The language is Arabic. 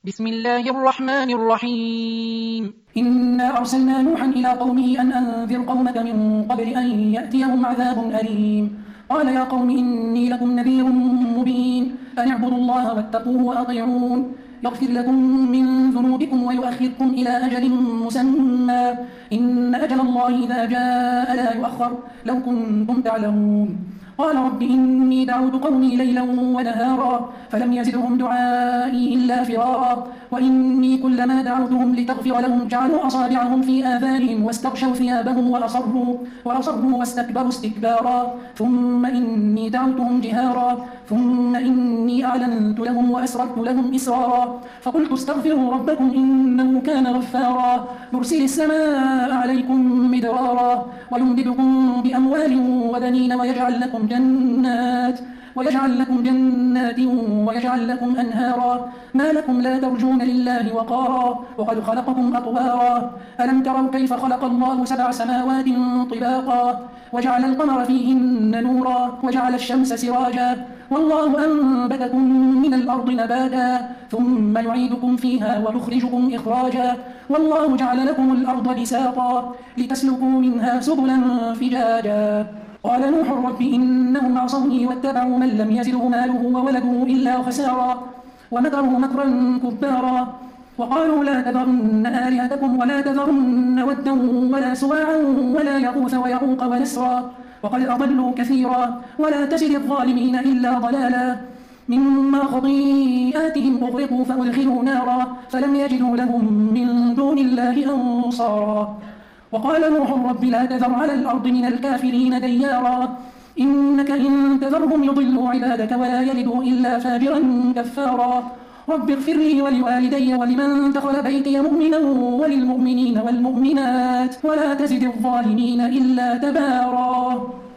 بسم الله الرحمن الرحيم. إنا أرسلنا نوحا إلى قومه أن أنذر قومك من قبل أن يأتيهم عذاب أليم. قال يا قوم إني لكم نذير مبين أن اعبدوا الله واتقوه وأطيعون يغفر لكم من ذنوبكم ويؤخركم إلى أجل مسمى إن أجل الله إذا جاء لا يؤخر لو كنتم تعلمون. قال رب إني دعوت قومي ليلا ونهارا فلم يزدهم دعائي إلا فرارا وإني كلما دعوتهم لتغفر لهم جعلوا أصابعهم في آذانهم واستغشوا ثيابهم وأصروا واستكبروا استكبارا ثم إني دعوتهم جهارا ثم إني أعلنت لهم وأسررت لهم إسرارا فقلت استغفروا ربكم إنه كان غفارا يرسل السماء عليكم مدرارا ويمددكم بأموال وبنين ويجعل لكم جنات ويجعل لكم أنهارا ما لكم لا ترجون لله وقارا وقد خلقكم أطوارا ألم تروا كيف خلق الله 7 سماوات طباقا وجعل القمر فيهن نورا وجعل الشمس سراجا والله أنبتكم من الأرض نباتا ثم يعيدكم فيها ويخرجكم إخراجا والله جعل لكم الأرض بساطا لتسلكوا منها سبلا فجاجا. قال نوح رب إنهم عصوني واتبعوا من لم يزده ماله وولده إلا خسارا ومكروا مكرا كبارا وقالوا لا تذرن آلهتكم ولا تذرن ودا ولا سواعا ولا يغوث ويعوق ونسرا وقد أضلوا كثيرا ولا تزد الظالمين إلا ضلالا مما خطيئاتهم أغرقوا فأدخلوا نارا فلم يجدوا لهم من دون الله أنصارا. وقال نوح رب لا تذر على الأرض من الكافرين ديارا إنك إن تذرهم يضلوا عبادك ولا يلدوا إلا فاجرا كفارا رب اغفر لي ولوالدي ولمن دخل بيتي مؤمنا وللمؤمنين والمؤمنات ولا تزد الظالمين إلا تبارا.